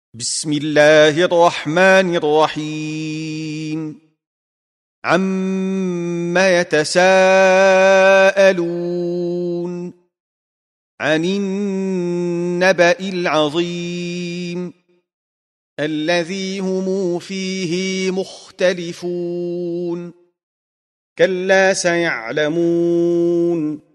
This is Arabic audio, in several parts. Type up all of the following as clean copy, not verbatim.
بسم الله الرحمن الرحيم عما يتساءلون عن النبأ العظيم الذي هم فيه مختلفون كلا سيعلمون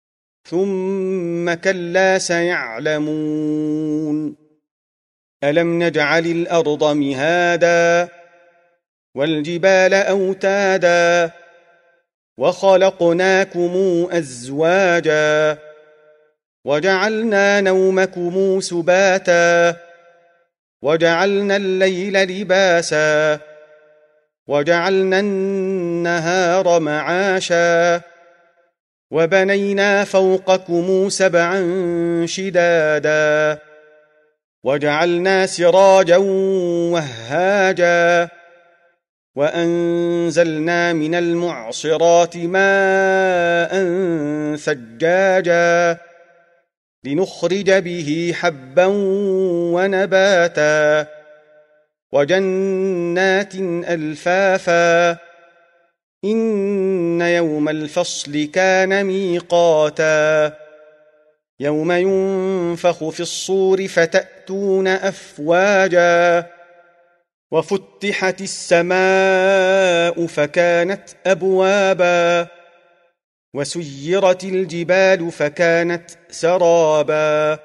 ثم كلا سيعلمون ألم نجعل الأرض مهادا والجبال أوتادا وخلقناكم أزواجا وجعلنا نومكم سباتا وجعلنا الليل لباسا وجعلنا النهار معاشا وبنينا فوقكم سبعا شدادا وجعلنا سراجا وهاجا وأنزلنا من المعصرات ماء ثجاجا لنخرج به حبا ونباتا وجنات ألفافا إن يوم الفصل كان ميقاتا يوم ينفخ في الصور فتأتون أفواجا وفتحت السماء فكانت أبوابا وسيرت الجبال فكانت سرابا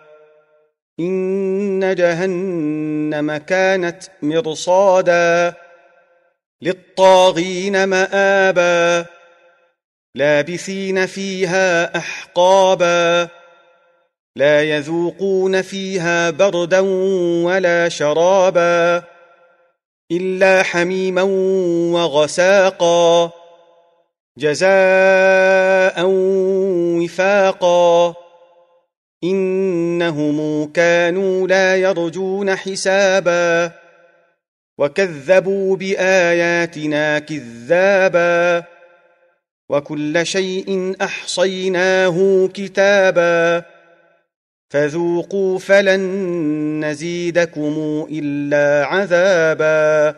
إن جهنم كانت مرصادا للطاغين مآبا لابثين فيها أحقابا لا يذوقون فيها بردا ولا شرابا إلا حميما وغساقا جزاء وفاقا إنهم كانوا لا يرجون حسابا وكذبوا بآياتنا كذابا وكل شيء أحصيناه كتابا فذوقوا فلن نزيدكم إلا عذابا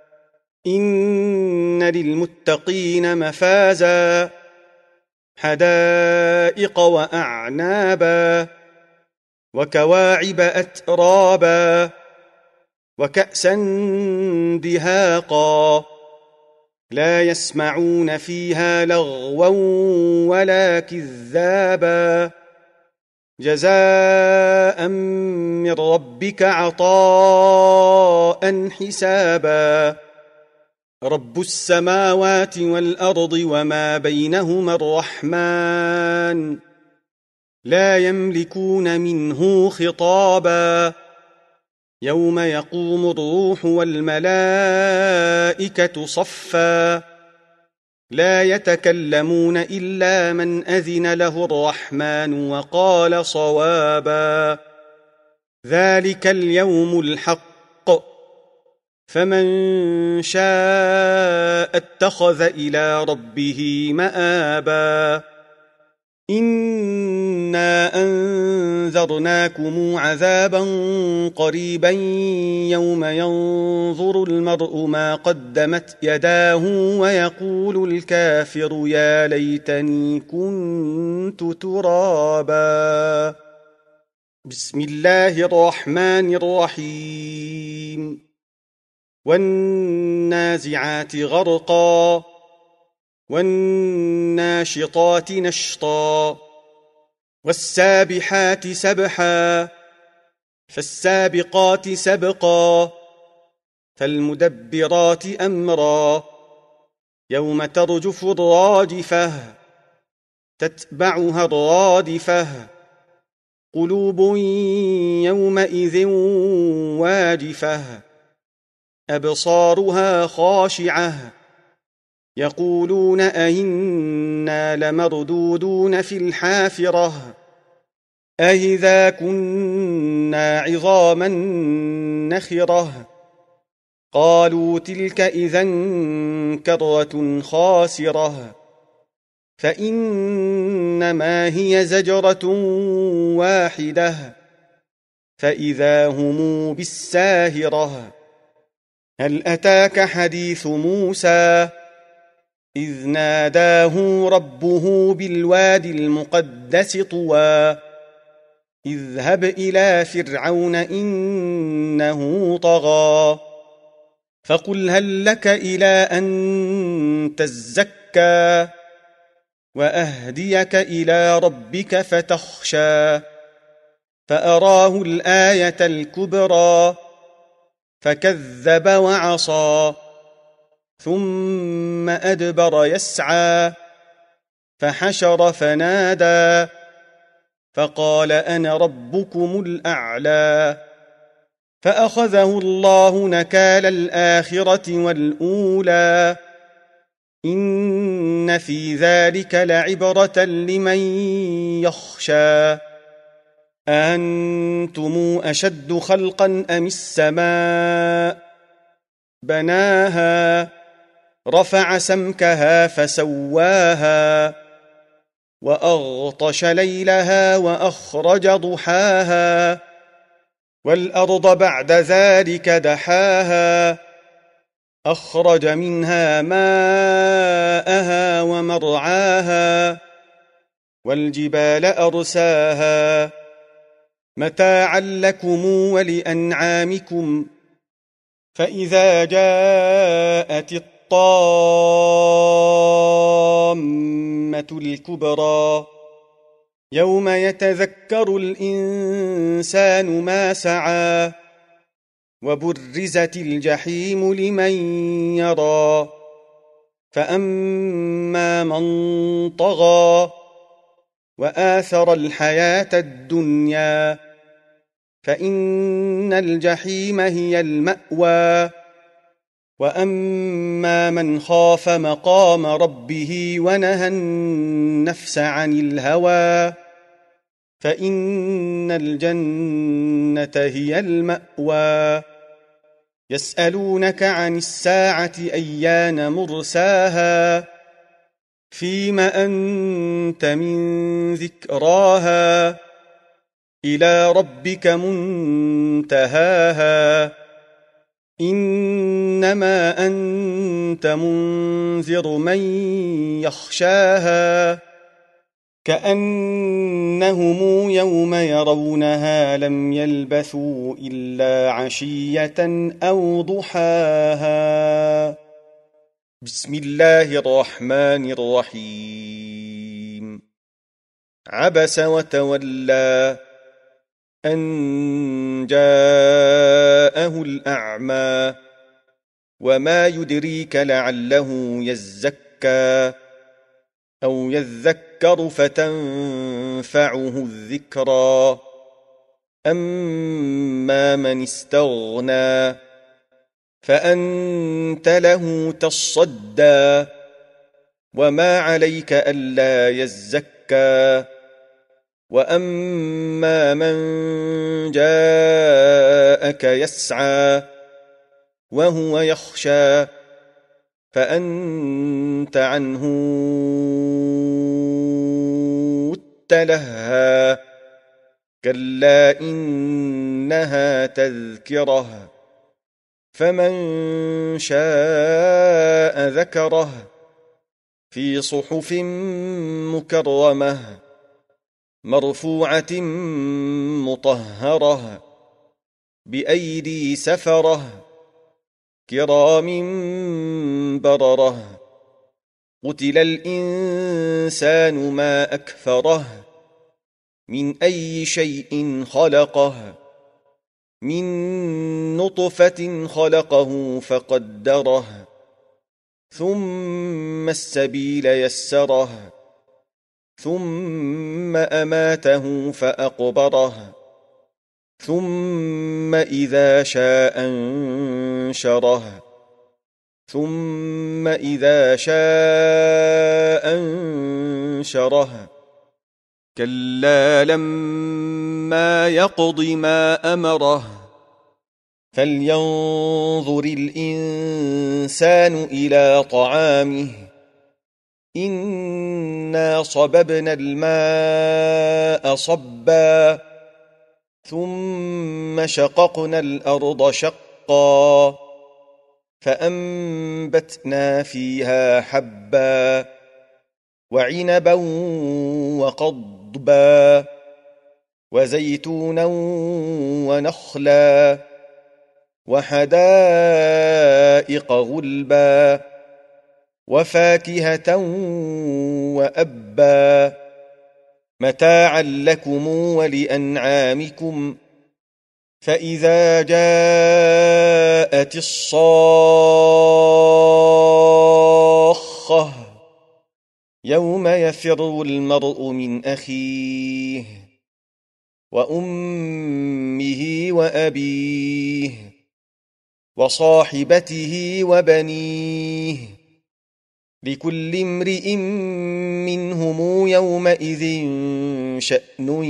إن للمتقين مفازا حدائق وأعنابا وكواعب أترابا وكأسا دهاقا لا يسمعون فيها لغوا ولا كذابا جزاء من ربك عطاء حسابا رب السماوات والأرض وما بينهما الرحمن لا يملكون منه خطابا يوم يقوم الروح والملائكة صفا لا يتكلمون إلا من أذن له الرحمن وقال صوابا ذلك اليوم الحق فمن شاء اتخذ إلى ربه مآبا إنا أنذرناكم عذابا قريبا يوم ينظر المرء ما قدمت يداه ويقول الكافر يا ليتني كنت ترابا بسم الله الرحمن الرحيم والنازعات غرقا والناشطات نشطا والسابحات سبحا فالسابقات سبقا فالمدبرات أمرا يوم ترجف الراجفة تتبعها الرادفة قلوب يومئذ واجفة أبصارها خاشعة يقولون أئنا لمردودون في الحافرة أئذا كنا عظاما نخرة قالوا تلك إذا كرة خاسرة فإنما هي زجرة واحدة فإذا هم بالساهرة هل أتاك حديث موسى إذ ناداه ربه بالوادي المقدس طوى اذهب إلى فرعون إنه طغى فقل هل لك إلى أن تزكى وأهديك إلى ربك فتخشى فأراه الآية الكبرى فكذب وعصى ثم أدبر يسعى فحشر فنادى فقال أنا ربكم الأعلى فأخذه الله نكال الآخرة والأولى إن في ذلك لعبرة لمن يخشى أأنتم أشد خلقا أم السماء بناها رفع سمكها فسواها وأغطش ليلها وأخرج ضحاها والأرض بعد ذلك دحاها أخرج منها ماءها ومرعاها والجبال أرساها متاعا لكم ولأنعامكم فإذا جاءت الطامة الكبرى يوم يتذكر الإنسان ما سعى وبرزت الجحيم لمن يرى فأما من طغى وآثر الحياة الدنيا فإن الجحيم هي المأوى وأما من خاف مقام ربه ونهى النفس عن الهوى فإن الجنة هي المأوى يسألونك عن الساعة أيان مرساها فيم أنت من ذكراها إلى ربك منتهاها إنما أنت منذر من يخشاها كأنهم يوم يرونها لم يلبثوا إلا عشية أو ضحاها بسم الله الرحمن الرحيم عبس وتولى أن جاءه الأعمى وما يدريك لعله يزكى أو يذكر فتنفعه الذكرى أما من استغنى فأنت له تصدى وما عليك ألا يزكى وأما من جاءك يسعى وهو يخشى فأنت عنه تلهى كلا إنها تذكرة فمن شاء ذكره في صحف مكرمة مرفوعة مطهرة بأيدي سفرة كرام بررة قتل الإنسان ما أكفره من أي شيء خلقه من نطفة خلقه فقدره ثم السبيل يسره ثم أماته فأقبره ثم إذا شاء أنشره ثم إذا شاء أنشره كلا لما يقض ما أمره فلينظر الإنسان إلى طعامه إنا صببنا الماء صبا ثم شققنا الأرض شقا فأنبتنا فيها حبا وعنبا وقضبا وزيتونا ونخلا وحدائق غلبا وفاكهة وأبا متاعا لكم ولأنعامكم فإذا جاءت الصاخة يوم يفر المرء من أخيه وأمه وأبيه وصاحبته وبنيه لكل امرئ منهم يومئذ شأن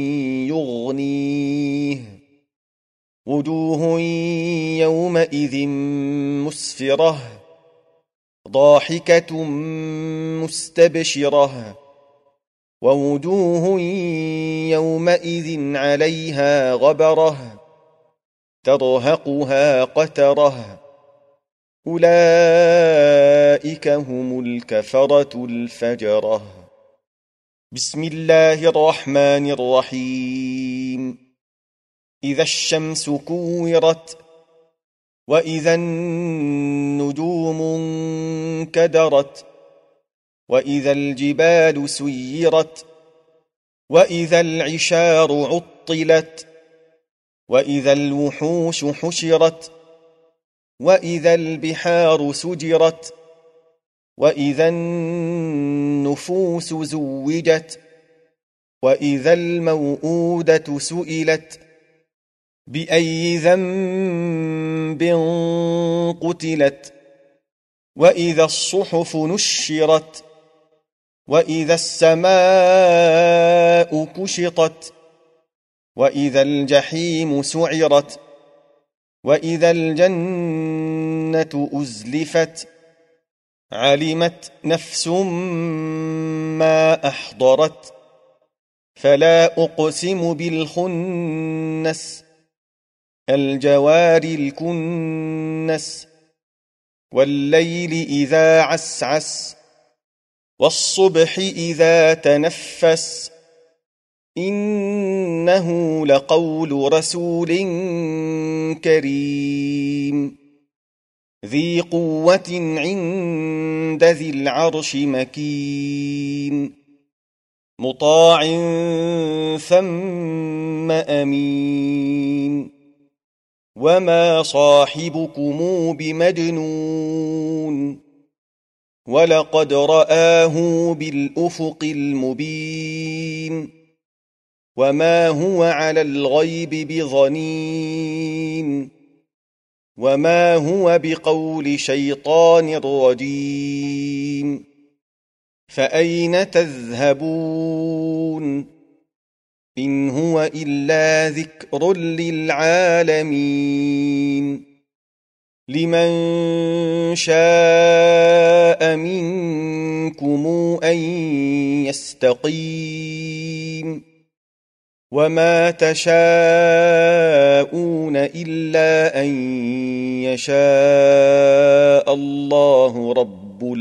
يغنيه وجوه يومئذ مسفرة ضاحكة مستبشرة ووجوه يومئذ عليها غبرة ترهقها قترة أولئك هم الكفرة الفجرة بسم الله الرحمن الرحيم إذا الشمس كورت وإذا النجوم انكدرت وإذا الجبال سيرت وإذا العشار عطلت وإذا الوحوش حشرت وإذا البحار سجرت وإذا النفوس زوجت وإذا الموءودة سئلت بأي ذنب قتلت وإذا الصحف نشرت وإذا السماء كشطت وإذا الجحيم سعرت وإذا الجنة أزلفت علمت نفس ما أحضرت فلا أقسم بالخنس الجوار الكنس والليل إذا عسعس والصبح إذا تنفس إنه لقول رسول كريم ذي قوة عند ذي العرش مكين مطاع ثم أمين وما صاحبكم بمجنون ولقد رآه بالأفق المبين وما هو على الغيب بضنين وما هو بقول شيطان رجيم فأين تذهبون إن هو إلا ذكر للعالمين لمن شاء منكم أن يستقيم وما تشاءون إلا أن يشاء الله رب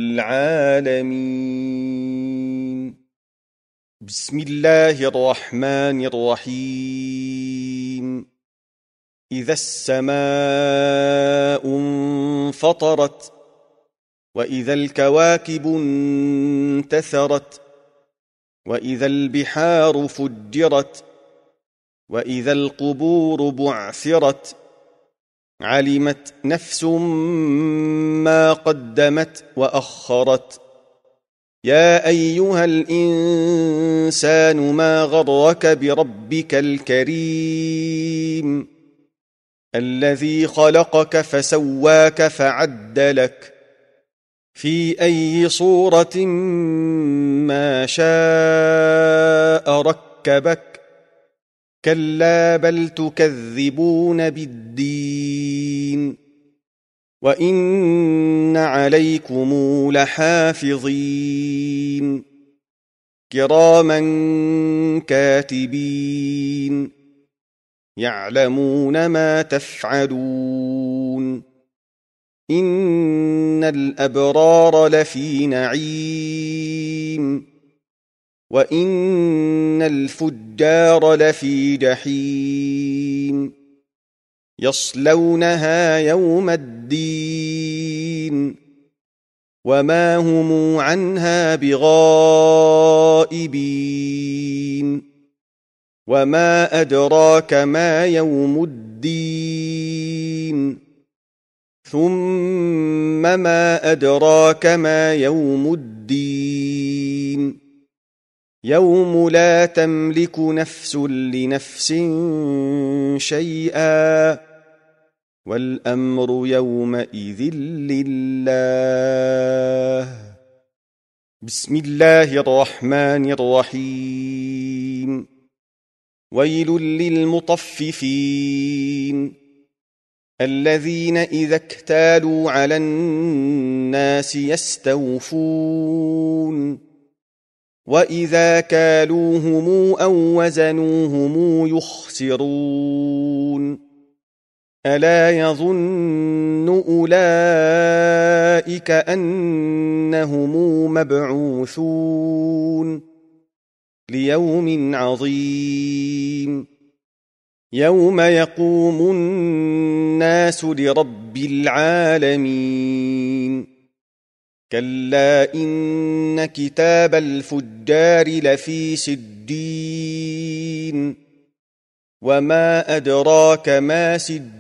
العالمين بسم الله الرحمن الرحيم إذا السماء انفطرت وإذا الكواكب انتثرت وإذا البحار فجرت وإذا القبور بعثرت علمت نفس ما قدمت وأخرت يا أيها الإنسان ما غرك بربك الكريم الذي خلقك فسواك فعدلك في أي صورة ما شاء ركبك كلا بل تكذبون بالدين وإن عليكم لحافظين كراما كاتبين يعلمون ما تفعلون إن الأبرار لفي نعيم وإن الفجار لفي جحيم يصلونها يوم الدين وما هم عنها بغائبين وما أدراك ما يوم الدين ثم ما أدراك ما يوم الدين يوم لا تملك نفس لنفس شيئا والأمر يومئذ لله بسم الله الرحمن الرحيم ويل للمطففين الذين إذا اكتالوا على الناس يستوفون وإذا كالوهم أو وزنوهم يخسرون ألا يظن أولئك أنهم مبعوثون ليوم عظيم يوم يقوم الناس لرب العالمين كلا إن كتاب الفجار لفي سجين وما أدراك ما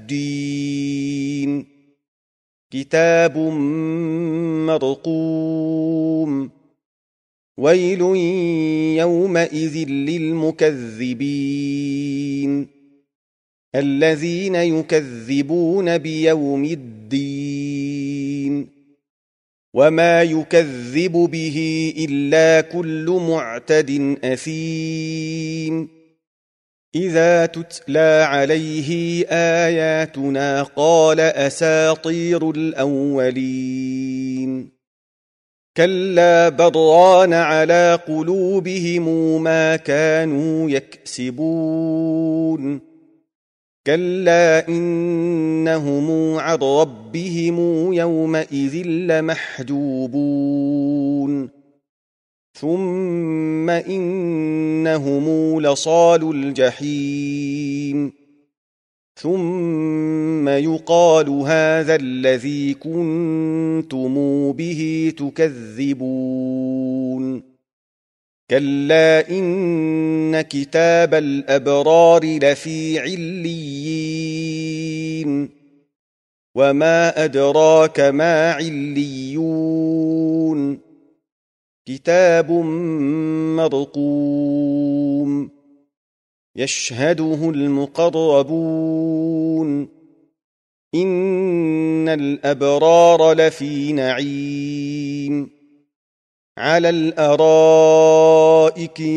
سجين كتاب مرقوم ويل يومئذ للمكذبين الذين يكذبون بيوم الدين وما يكذب به إلا كل معتد أثيم إذا تتلى عليه آياتنا قال أساطير الأولين كلا بل ران على قلوبهم ما كانوا يكسبون كلا إنهم عن ربهم يومئذ لمحجوبون ثم إنهم لصالو الجحيم ثم يقال هذا الذي كنتم به تكذبون كلا إن كتاب الأبرار لفي عليين وما أدراك ما عليون كتاب مرقوم يشهده المقربون إن الأبرار لفي نعيم على الأرائك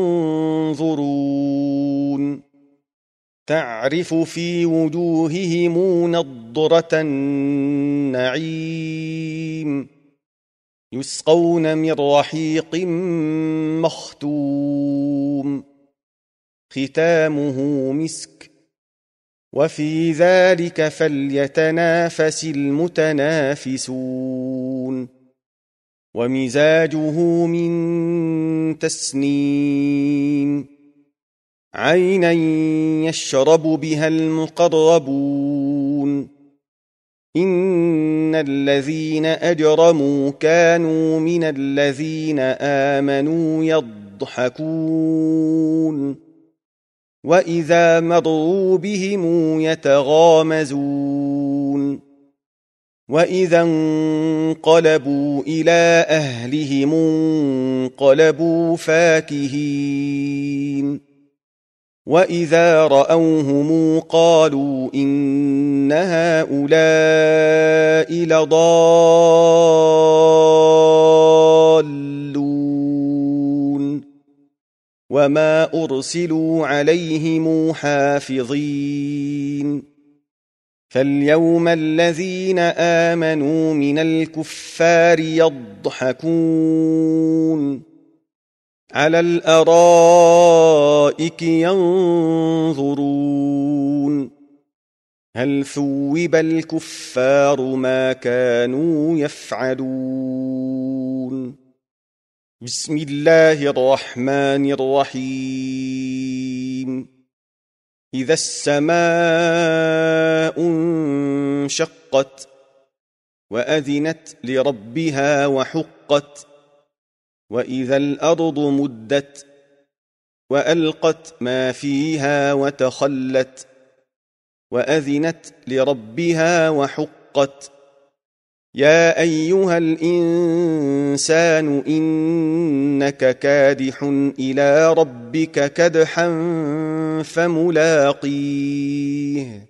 ينظرون تعرف في وجوههم نضرة النعيم يسقون من رحيق مختوم ختامه مسك وفي ذلك فليتنافس المتنافسون ومزاجه من تسنيم عينا يشرب بها المقربون إن الذين أجرموا كانوا من الذين آمنوا يضحكون وإذا مروا بهم يتغامزون وإذا انقلبوا إلى أهلهم انقلبوا فاكهين وإذا رأوهم قالوا إن هؤلاء لضالون وما أرسلوا عليهم حافظين فاليوم الذين آمنوا من الكفار يضحكون على الأرائك ينظرون هل ثوب الكفار ما كانوا يفعلون بسم الله الرحمن الرحيم إذا السماء انشقت وأذنت لربها وحقت وإذا الأرض مدت وألقت ما فيها وتخلت وأذنت لربها وحقت يا أيها الإنسان إنك كادح إلى ربك كدحا فملاقيه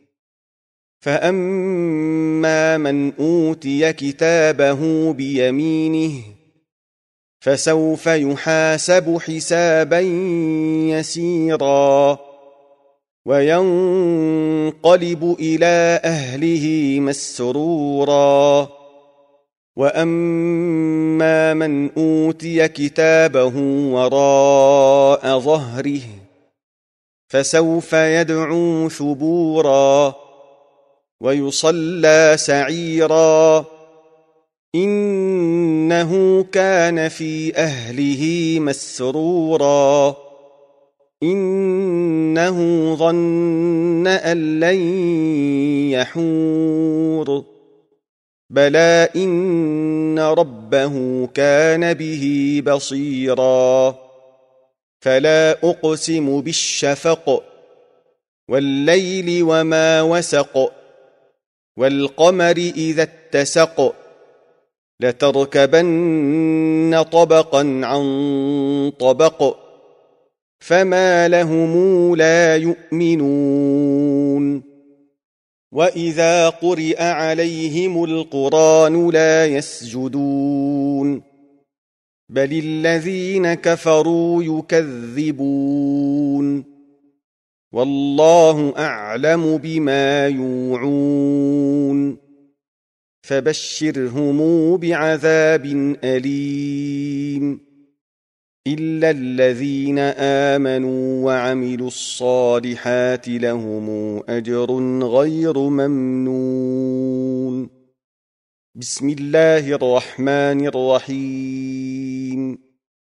فأما من أوتي كتابه بيمينه فسوف يحاسب حسابا يسيرا وينقلب إلى أهله مسرورا وأما من أوتي كتابه وراء ظهره فسوف يدعو ثبورا ويصلى سعيرا إنه كان في أهله مسرورا إنه ظن أن لن يحور بلى إن ربه كان به بصيرا فلا أقسم بالشفق والليل وما وسق والقمر إذا اتسق لتركبن طبقا عن طبق فما لهم لا يؤمنون وإذا قرئ عليهم القرآن لا يسجدون بل الذين كفروا يكذبون والله أعلم بما يوعون فبشرهم بعذاب أليم إلا الذين آمنوا وعملوا الصالحات لهم أجر غير ممنون بسم الله الرحمن الرحيم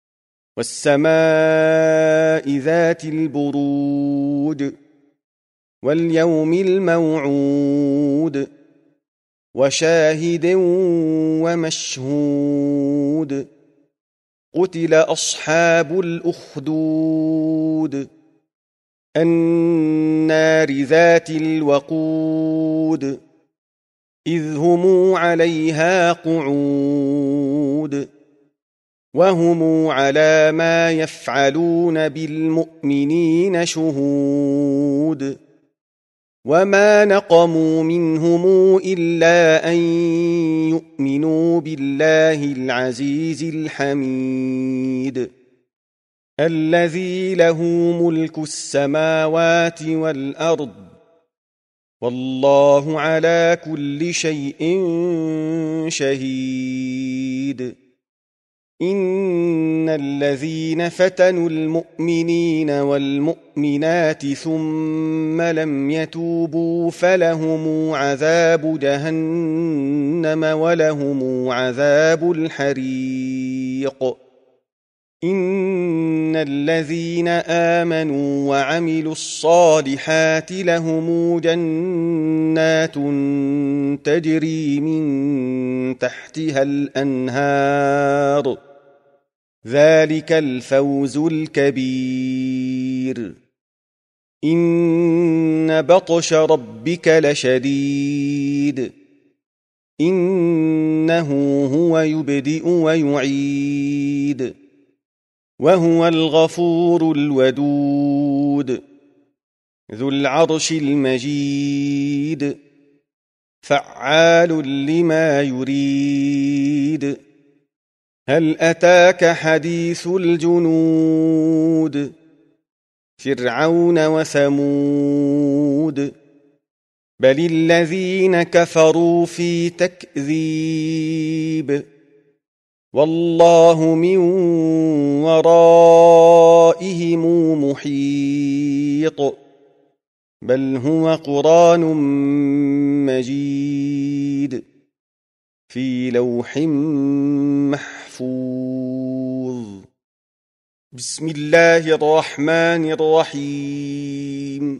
والسماء ذات البروج واليوم الموعود وشاهد ومشهود قتل أصحاب الأخدود النار ذات الوقود إذ هم عليها قعود وهم على ما يفعلون بالمؤمنين شهود وما نقموا منهم إلا أن يؤمنوا بالله العزيز الحميد الذي له ملك السماوات والأرض والله على كل شيء شهيد إن الذين فتنوا المؤمنين والمؤمنات ثم لم يتوبوا فلهم عذاب جهنم ولهم عذاب الحريق إن الذين آمنوا وعملوا الصالحات لهم جنات تجري من تحتها الأنهار ذلك الفوز الكبير إن بطش ربك لشديد إنه هو يبدئ ويعيد وهو الغفور الودود ذو العرش المجيد فعال لما يريد هل أتاك حديث الجنود فرعون وثمود بل الذين كفروا في تكذيب والله من ورائهم محيط بل هو قرآن مجيد في لوح محفوظ. بسم الله الرحمن الرحيم.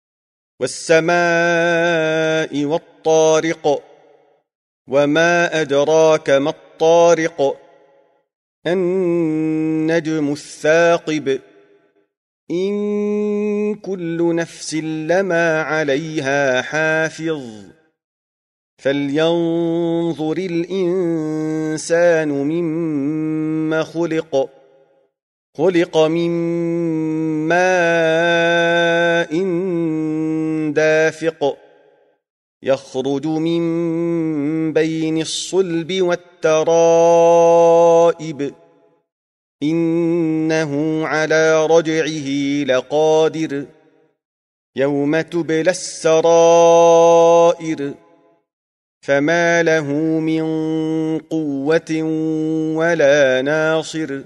والسماء والطارق وما أدراك ما الطارق النجم الثاقب إن كل نفس لما عليها حافظ فلينظر الإنسان مما خلق من ماء دافق يخرج من بين الصلب والترائب إنه على رجعه لقادر يوم تبلى السرائر فما له من قوة ولا ناصر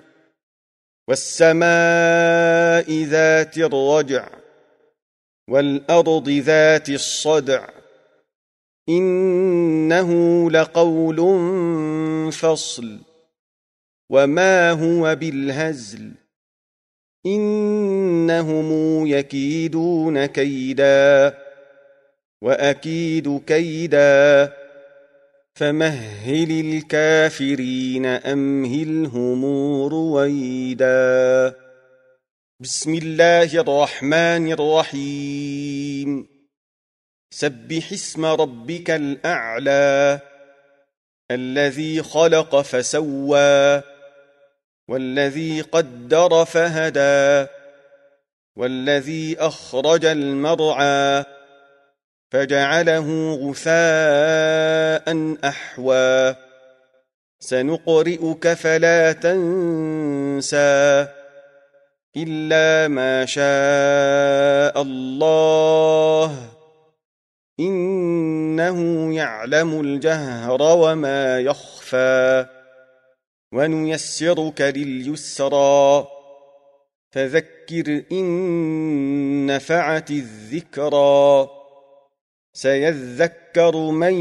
والسماء ذات الرجع والأرض ذات الصدع إنه لقول فصل وما هو بالهزل إنهم يكيدون كيدا وأكيد كيدا فمهل الكافرين أمهلهم رويدا. بسم الله الرحمن الرحيم. سبح اسم ربك الأعلى الذي خلق فسوى والذي قدر فهدى والذي أخرج المرعى فجعله غثاء أحوى سنقرئك فلا تنسى إلا ما شاء الله إنه يعلم الجهر وما يخفى ونيسرك لليسرى فذكر إن نفعت الذكرى سيذكر من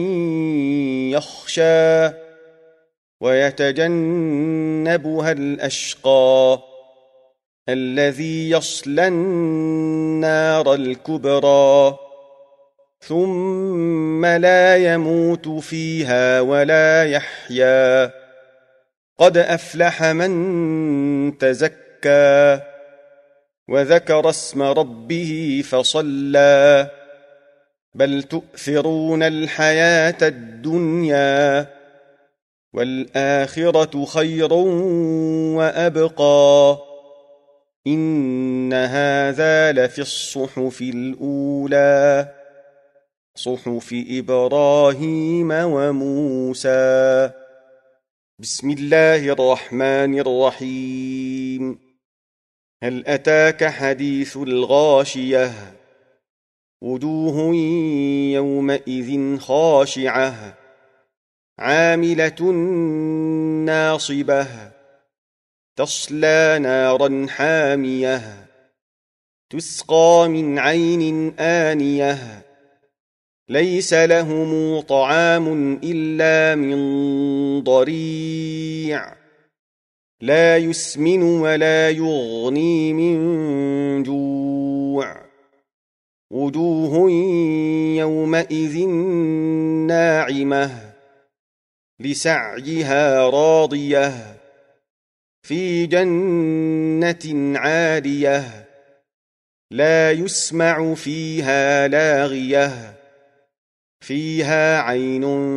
يخشى ويتجنبها الأشقى الذي يصلى النار الكبرى ثم لا يموت فيها ولا يحيا قد أفلح من تزكى وذكر اسم ربه فصلى بل تؤثرون الحياة الدنيا والآخرة خير وأبقى إن هذا لفي الصحف الأولى صحف إبراهيم وموسى. بسم الله الرحمن الرحيم. هل أتاك حديث الغاشية وجوه يومئذ خاشعة عاملة ناصبة تصلى نارا حامية تسقى من عين آنية ليس لهم طعام إلا من ضريع لا يسمن ولا يغني من جوع وجوه يومئذ ناعمة لسعيها راضية في جنة عالية لا يسمع فيها لاغية فيها عين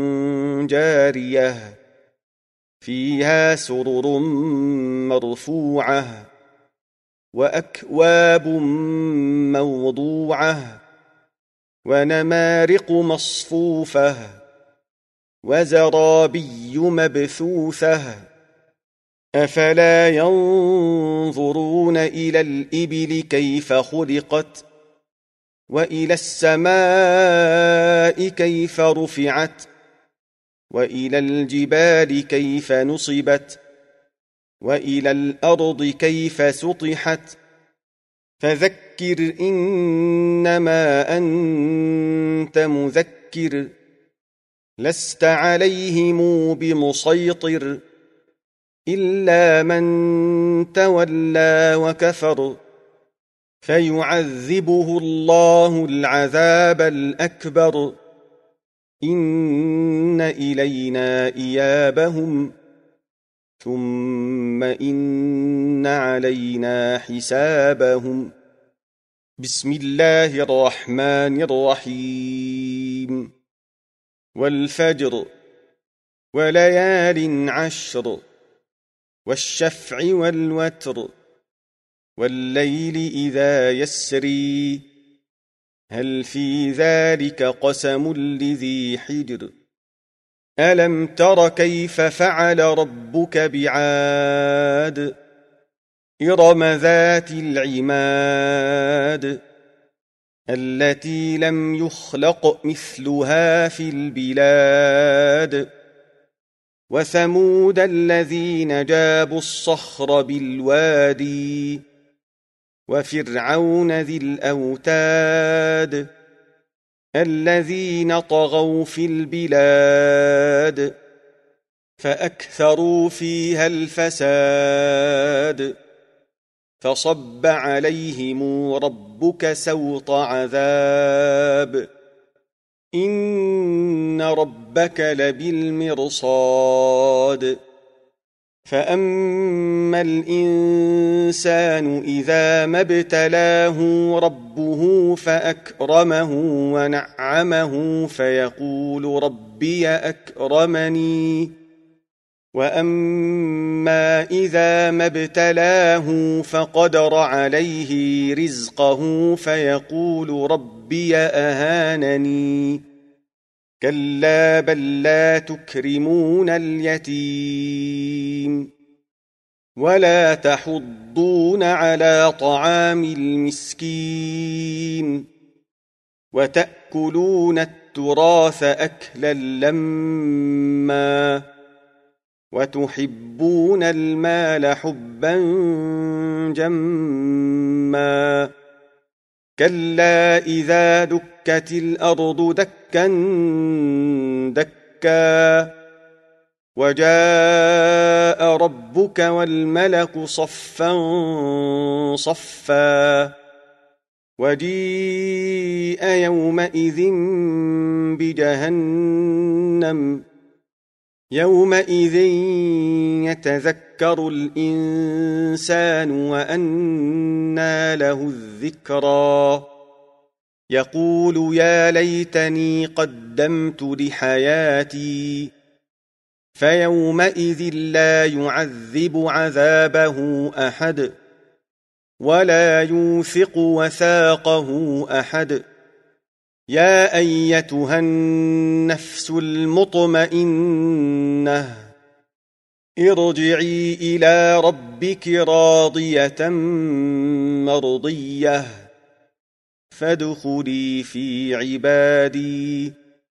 جارية فيها سرر مرفوعة وأكواب موضوعة ونمارق مصفوفة وزرابي مبثوثة أفلا ينظرون إلى الإبل كيف خلقت وإلى السماء كيف رفعت وإلى الجبال كيف نصبت وإلى الأرض كيف سطحت فذكر إنما أنت مذكر لست عليهم بمسيطر إلا من تولى وكفر فيعذبه الله العذاب الأكبر إن إلينا إيابهم ثم إن علينا حسابهم بسم الله الرحمن الرحيم والفجر وليال عشر والشفع والوتر والليل إذا يسري هل في ذلك قسم لذي حجر ألم تر كيف فعل ربك بعاد إرم ذات العماد التي لم يخلق مثلها في البلاد وثمود الذين جابوا الصخر بالوادي وفرعون ذي الأوتاد الذين طغوا في البلاد فأكثروا فيها الفساد فصب عليهم ربك سوط عذاب إن ربك لبالمرصاد فأما الإنسان إذا ما ابتلاه ربه فأكرمه ونعمه فيقول ربي أكرمني وأما إذا ما ابتلاه فقدر عليه رزقه فيقول ربي أهانني كلا بل لا تكرمون اليتيم ولا تحضون على طعام المسكين وتأكلون التراث أكلا لما وتحبون المال حبا جما كلا إذا دكت الأرض دكا دكا وجاء ربك والملك صفا صفا وجيء يومئذ بجهنم يومئذ يتذكر الإنسان وأنى له الذكرى يقول يا ليتني قدمت لحياتي فيومئذ لا يعذب عذابه أحد ولا يوثق وثاقه أحد يا أيتها النفس المطمئنة ارجعي إلى ربك راضية مرضية فادخلي في عبادي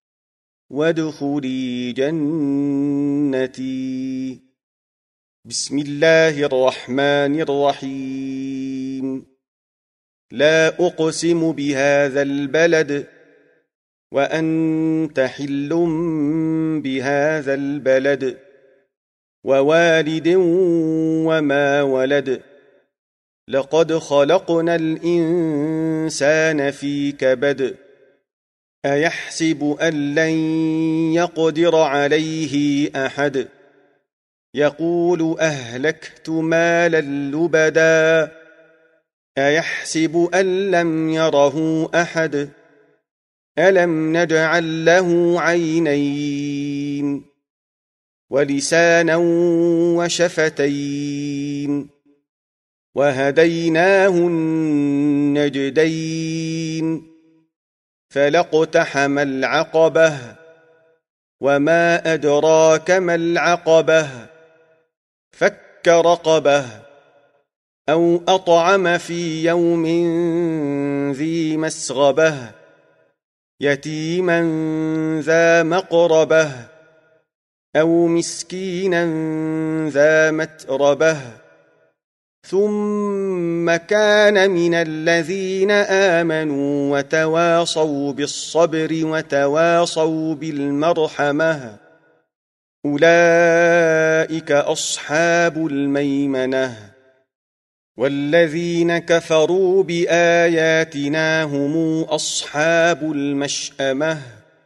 وادخلي جنتي بسم الله الرحمن الرحيم لا أقسم بهذا البلد وأنت حل بهذا البلد ووالد وما ولد لقد خلقنا الإنسان في كبد أيحسب أن لن يقدر عليه أحد يقول أهلكت مالا لبدا أيحسب أن لم يره أحد ألم نجعل له عينين ولسانا وشفتين وهديناه النجدين فلاقتحم العقبة وما أدراك ما العقبة فك رقبة أو أطعم في يوم ذي مسغبة يتيما ذا مقربة أو مسكينا ذا متربة ثم كان من الذين آمنوا وتواصوا بالصبر وتواصوا بالمرحمة أولئك أصحاب الميمنة والذين كفروا بآياتنا هم أصحاب المشأمة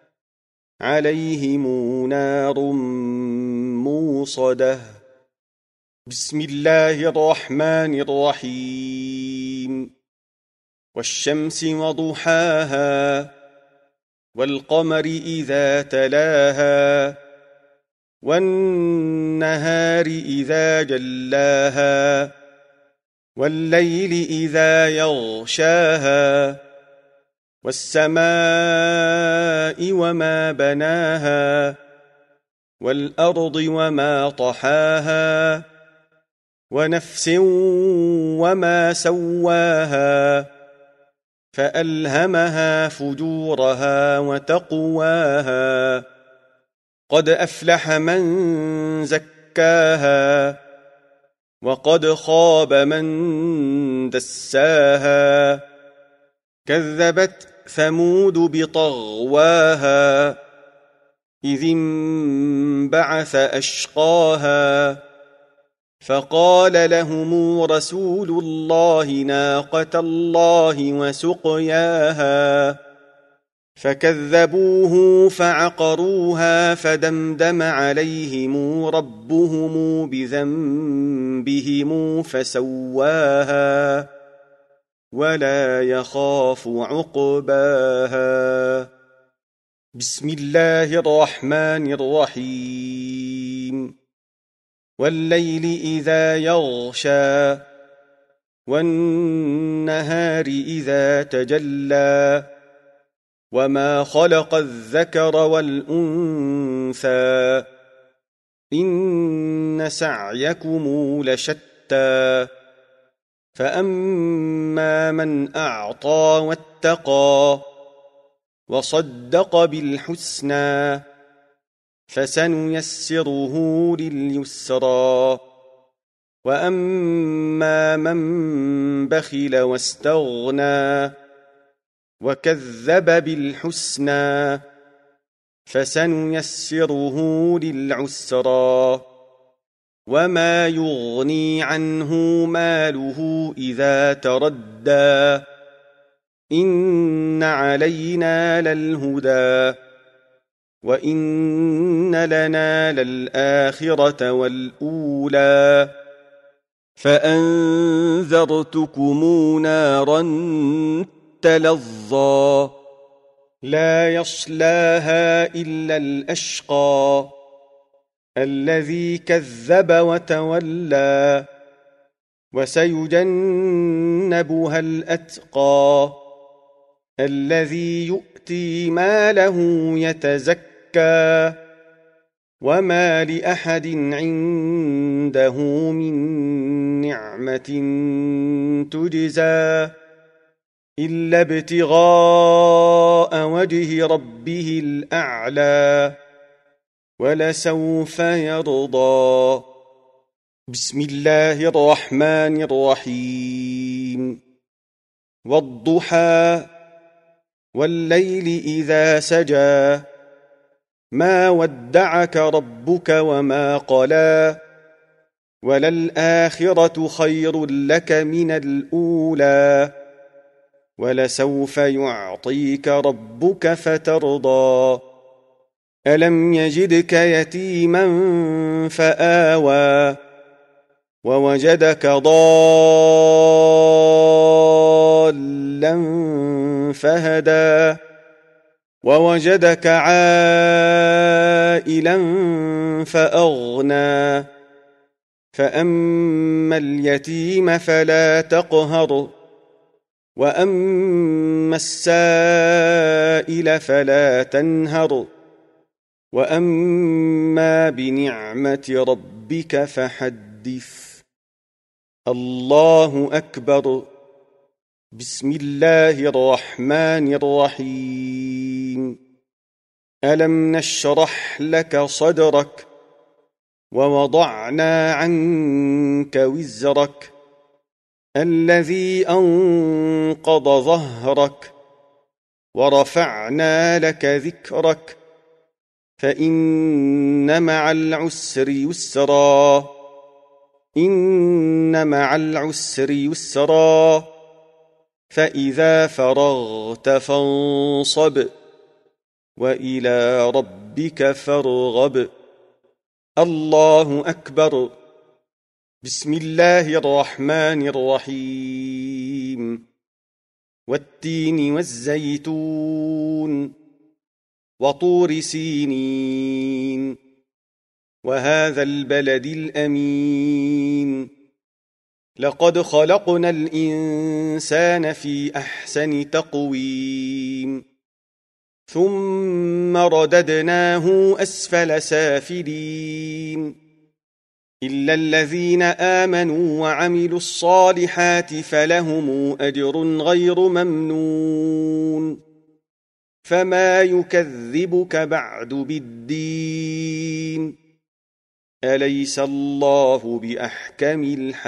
عليهم نار موصدة. بسم الله الرحمن الرحيم. والشمس وضحاها والقمر إذا تلاها والنهار إذا جلاها والليل إذا يغشاها والسماء وما بناها والأرض وما طحاها ونفس وما سواها فألهمها فجورها وتقواها قد أفلح من زكاها وقد خاب من دساها كذبت ثمود بطغواها إذ انبعث أشقاها فقال لهم رسول الله ناقة الله وسقياها فكذبوه فعقروها فدمدم عليهم ربهم بذنبهم فسواها ولا يخاف عقباها. بسم الله الرحمن الرحيم. والليل إذا يغشى والنهار إذا تجلى وما خلق الذكر والأنثى إن سعيكم لشتى فأما من أعطى واتقى وصدق بالحسنى فسنيسره لليسرى وأما من بخل واستغنى وكذب بالحسنى فسنيسره للعسرى وما يغني عنه ماله إذا تردى إن علينا للهدى وإن لنا للآخرة والأولى فأنذرتكم نارا تلظى لا يصلاها إلا الأشقى الذي كذب وتولى وسيجنبها الأتقى الذي يؤتي ماله يتزكى وما لأحد عنده من نعمة تجزى إلا ابتغاء وجه ربه الأعلى ولسوف يرضى. بسم الله الرحمن الرحيم. والضحى والليل إذا سجى ما ودعك ربك وما قلى وللآخرة خير لك من الأولى ولسوف يعطيك ربك فترضى ألم يجدك يتيما فآوى ووجدك ضالا فهدى ووجدك عائلا فأغنى فأما اليتيم فلا تقهر وأما السائل فلا تنهر وأما بنعمة ربك فحدث. الله أكبر. بسم الله الرحمن الرحيم. ألم نشرح لك صدرك ووضعنا عنك وزرك الذي أنقض ظهرك ورفعنا لك ذكرك فإن مع العسر يسرا إن مع العسر يسرا فإذا فرغت فانصب وإلى ربك فارغب الله أكبر بسم الله الرحمن الرحيم والتين والزيتون وطور سينين وهذا البلد الأمين لقد خلقنا الإنسان في أحسن تقويم ثم رددناه أسفل سافلين إلا الذين آمنوا وعملوا الصالحات فلهم أجر غير ممنون فما يكذبك بعد بالدين أليس الله بأحكم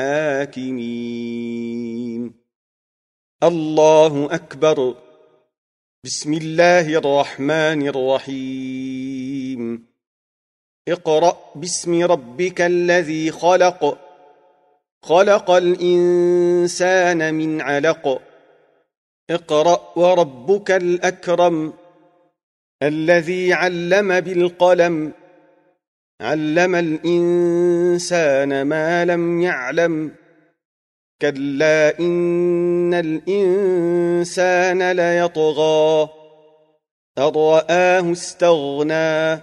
الحاكمين الله أكبر بسم الله الرحمن الرحيم اقرأ باسم ربك الذي خلق خلق الإنسان من علق اقرأ وربك الأكرم الذي علم بالقلم علم الإنسان ما لم يعلم كلا إن الإنسان ليطغى أن رآه استغنى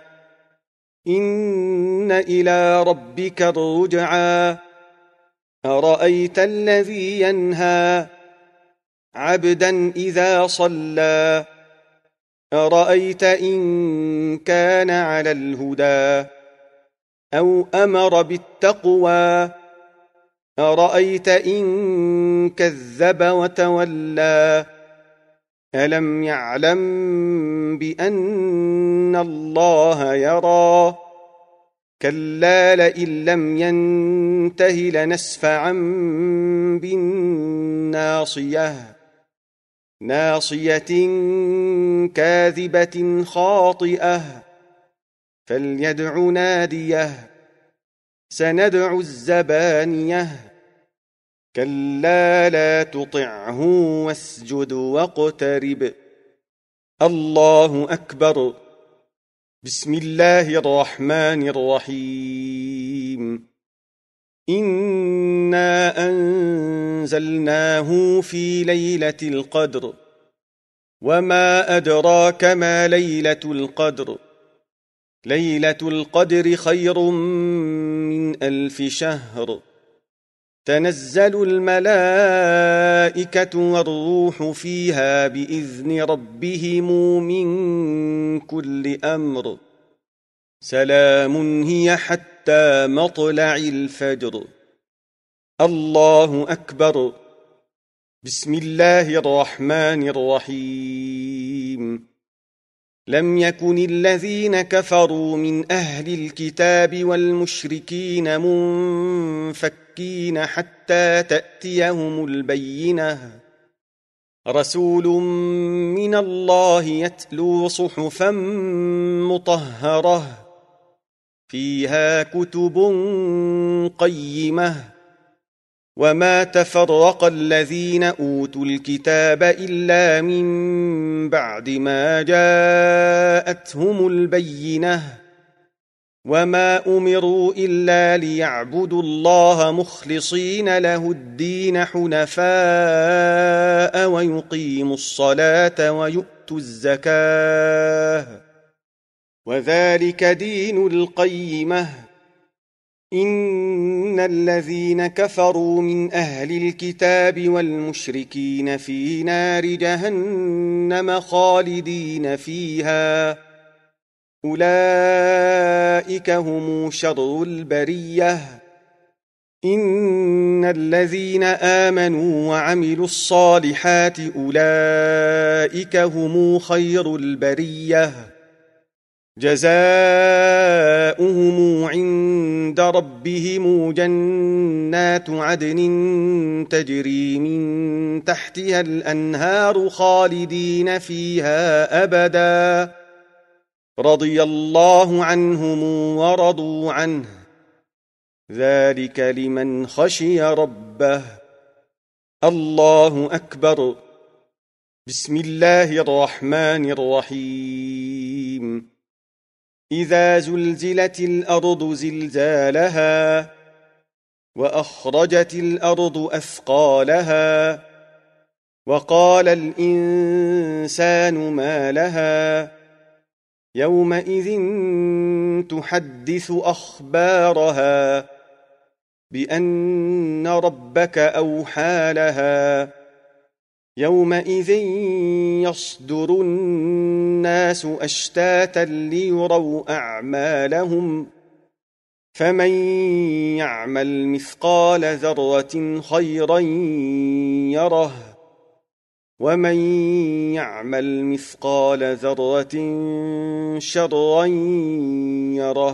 إن إلى ربك الرجعى أرأيت الذي ينهى عبدا إذا صلى أرأيت إن كان على الهدى أو أمر بالتقوى أرأيت إن كذب وتولى ألم يعلم بأن الله يرى كلا لئن لم ينته لنسفعا بالناصية ناصية كاذبة خاطئة فليدع ناديه سندع الزبانية كلا لا تطعه واسجد واقترب الله أكبر بسم الله الرحمن الرحيم إنا أنزلناه في ليلة القدر وما أدراك ما ليلة القدر ليلة القدر خير من 1000 شهر تنزل الملائكة والروح فيها بإذن ربهم من كل أمر سلام هي حتى مطلع الفجر الله أكبر بسم الله الرحمن الرحيم لم يكن الذين كفروا من أهل الكتاب والمشركين منفكين حتى تأتيهم البينة رسول من الله يتلو صحفا مطهرة فيها كتب قيمة وما تفرق الذين أوتوا الكتاب إلا من بعد ما جاءتهم البينة وما أمروا إلا ليعبدوا الله مخلصين له الدين حنفاء ويقيموا الصلاة ويؤتوا الزكاة وذلك دين القيمة إن الذين كفروا من أهل الكتاب والمشركين في نار جهنم خالدين فيها أولئك هم شر البرية إن الذين آمنوا وعملوا الصالحات أولئك هم خير البرية جزاؤهم عند عند ربهم جنات عدن تجري من تحتها الأنهار خالدين فيها أبدا رضي الله عنهم ورضوا عنه ذلك لمن خشي ربه. الله أكبر. بسم الله الرحمن الرحيم. إذا زلزلت الأرض زلزالها وأخرجت الأرض أثقالها وقال الإنسان ما لها يومئذ تحدث أخبارها بأن ربك أوحى لها يومئذ يصدر الناس أشتاتا ليروا أعمالهم فمن يعمل مثقال ذرة خيرا يره ومن يعمل مثقال ذرة شرا يره.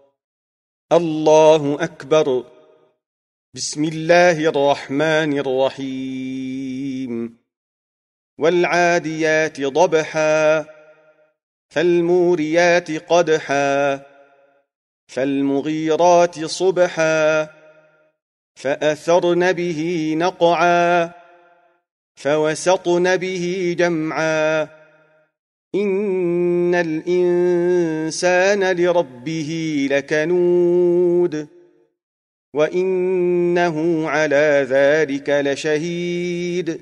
الله أكبر. بسم الله الرحمن الرحيم. والعاديات ضبحا فالموريات قدحا فالمغيرات صبحا فأثرن به نقعا فوسطن به جمعا إن الإنسان لربه لكنود وإنه على ذلك لشهيد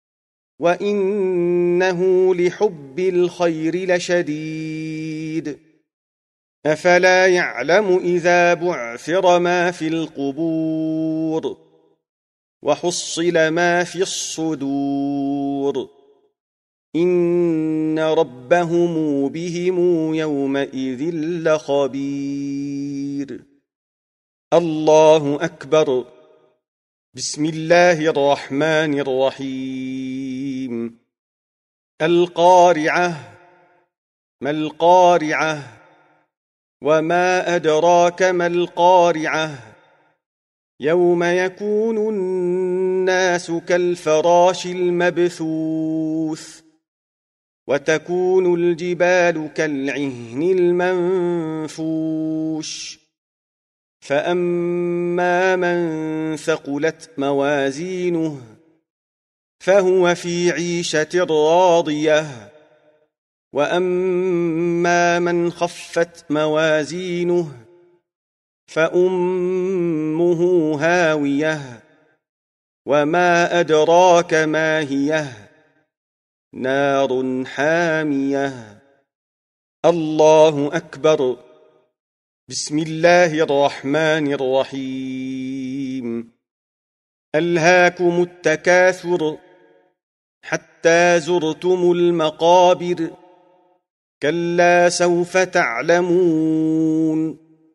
وإنه لحب الخير لشديد. أفلا يعلم إذا بعثر ما في القبور وحصل ما في الصدور إن ربهم بهم يومئذ لخبير. الله أكبر. بسم الله الرحمن الرحيم. القارعة ما القارعة وما أدراك ما القارعة يوم يكون الناس كالفراش المبثوث وتكون الجبال كالعهن المنفوش فأما من ثقلت موازينه فهو في عيشة راضية وأما من خفت موازينه فأمه هاوية وما أدراك ما هي نار حامية. الله أكبر. بسم الله الرحمن الرحيم. ألهاكم التكاثر حتى زرتم المقابر كلا سوف تعلمون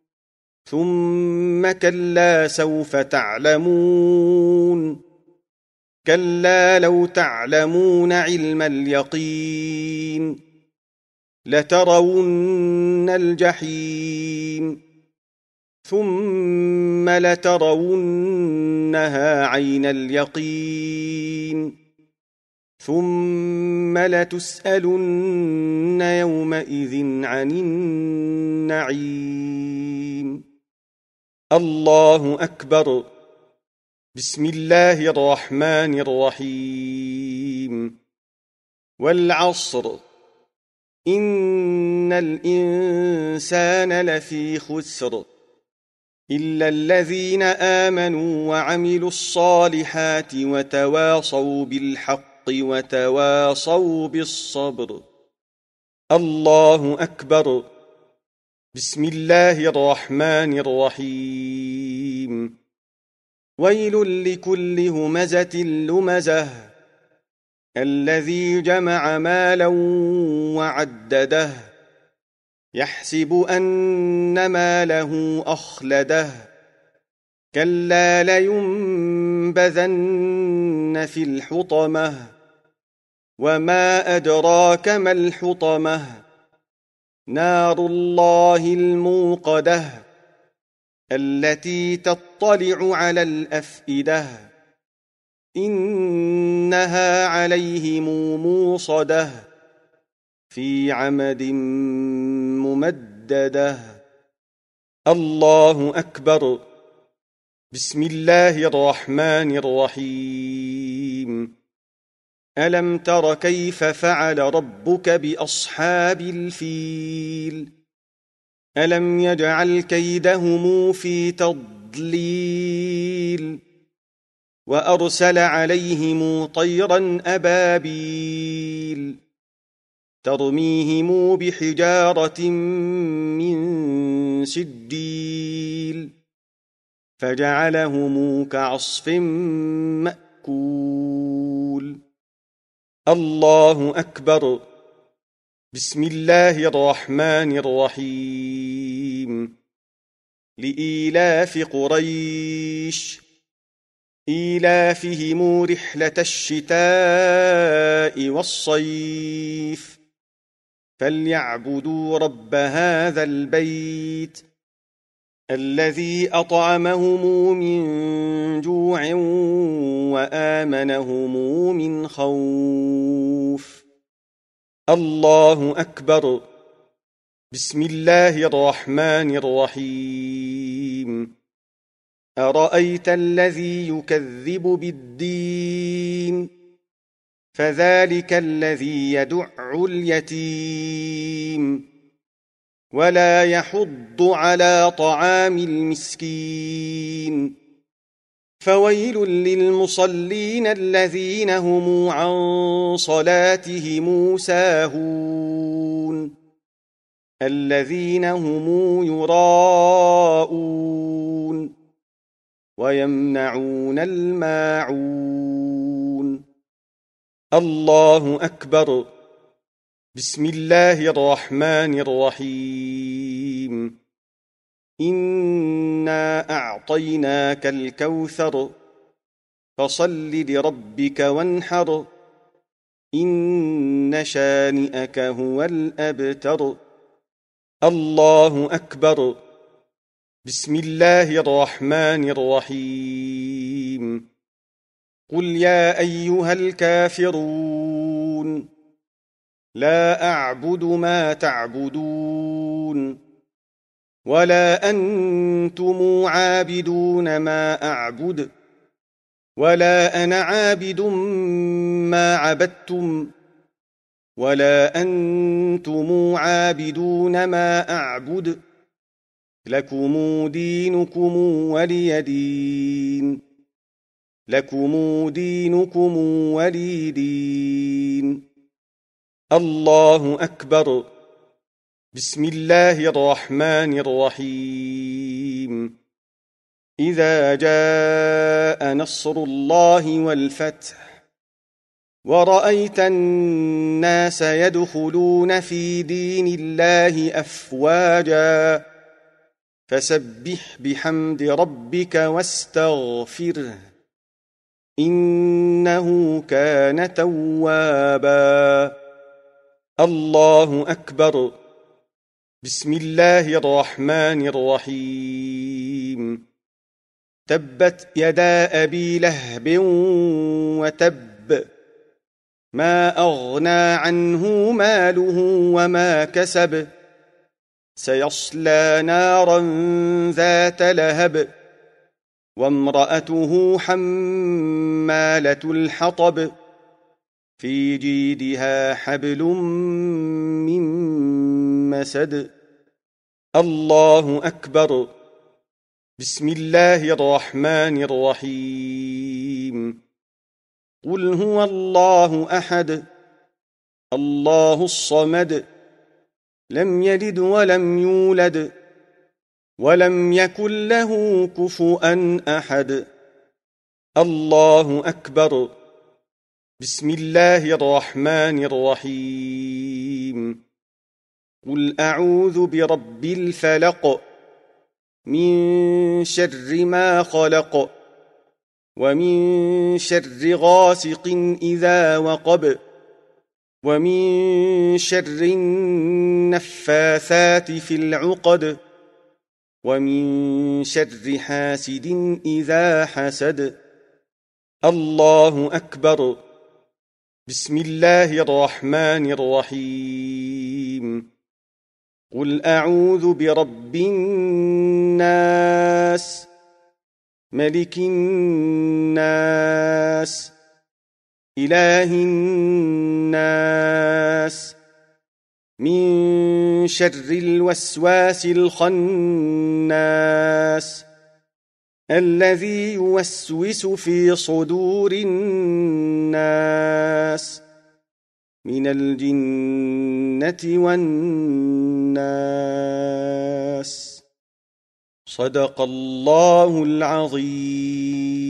ثم كلا سوف تعلمون كلا لو تعلمون علم اليقين لترون الجحيم ثم لترونها عين اليقين ثم لتسألن يومئذ عن النعيم. الله أكبر. بسم الله الرحمن الرحيم. والعصر إن الإنسان لفي خسر إلا الذين آمنوا وعملوا الصالحات وتواصوا بالحق وتواصوا بالصبر. الله أكبر. بسم الله الرحمن الرحيم. ويل لكل همزة لمزة الذي جمع مالا وعدده يحسب أن ماله أخلده كلا لينبذن في الحطمة وما أدراك ما الحطمة نار الله الموقدة التي تطلع على الأفئدة إنها عليهم موصدة في عمد ممددة. الله أكبر. بسم الله الرحمن الرحيم. ألم تر كيف فعل ربك بأصحاب الفيل ألم يجعل كيدهم في تضليل وأرسل عليهم طيرا أبابيل ترميهم بحجارة من سجيل فجعلهم كعصف مأكول. الله أكبر. بسم الله الرحمن الرحيم. لإيلاف قريش إيلافهم رحلة الشتاء والصيف فليعبدوا رب هذا البيت الذي أطعمهم من جوع وآمنهم من خوف. الله أكبر. بسم الله الرحمن الرحيم. أرأيت الذي يكذب بالدين فذلك الذي يدع اليتيم ولا يحض على طعام المسكين فويل للمصلين الذين هم عن صلاتهم ساهون الذين هم يراءون ويمنعون الماعون. الله أكبر. بسم الله الرحمن الرحيم. إنا أعطيناك الكوثر فصل لربك وانحر إن شانئك هو الأبتر. الله أكبر. بسم الله الرحمن الرحيم. قل يا أيها الكافرون لا أعبد ما تعبدون ولا أنتم عابدون ما أعبد ولا أنا عابد ما عبدتم ولا أنتم عابدون ما أعبد لكم دينكم ولي دين. لكم دينكم ولي دين. الله أكبر. بسم الله الرحمن الرحيم. إذا جاء نصر الله والفتح ورأيت الناس يدخلون في دين الله أفواجا فسبح بحمد ربك واستغفره إنه كان توابا. الله أكبر. بسم الله الرحمن الرحيم. تبت يدا أبي لهب وتب ما أغنى عنه ماله وما كسب سيصلى نارا ذات لهب وامرأته حمالة الحطب في جيدها حبل من مسد. الله أكبر. بسم الله الرحمن الرحيم. قل هو الله أحد الله الصمد لم يلد ولم يولد ولم يكن له كفؤا أحد. الله أكبر. بسم الله الرحمن الرحيم. قل أعوذ برب الفلق من شر ما خلق ومن شر غاسق إذا وقب ومن شر النفاثات في العقد ومن شر حاسد إذا حسد. الله أكبر. بسم الله الرحمن الرحيم. قل أعوذ برب الناس، ملك الناس، إله الناس، من شر الوسواس الخناس، الذي يوسوس في صدور الناس من الجنة والناس. صدق الله العظيم.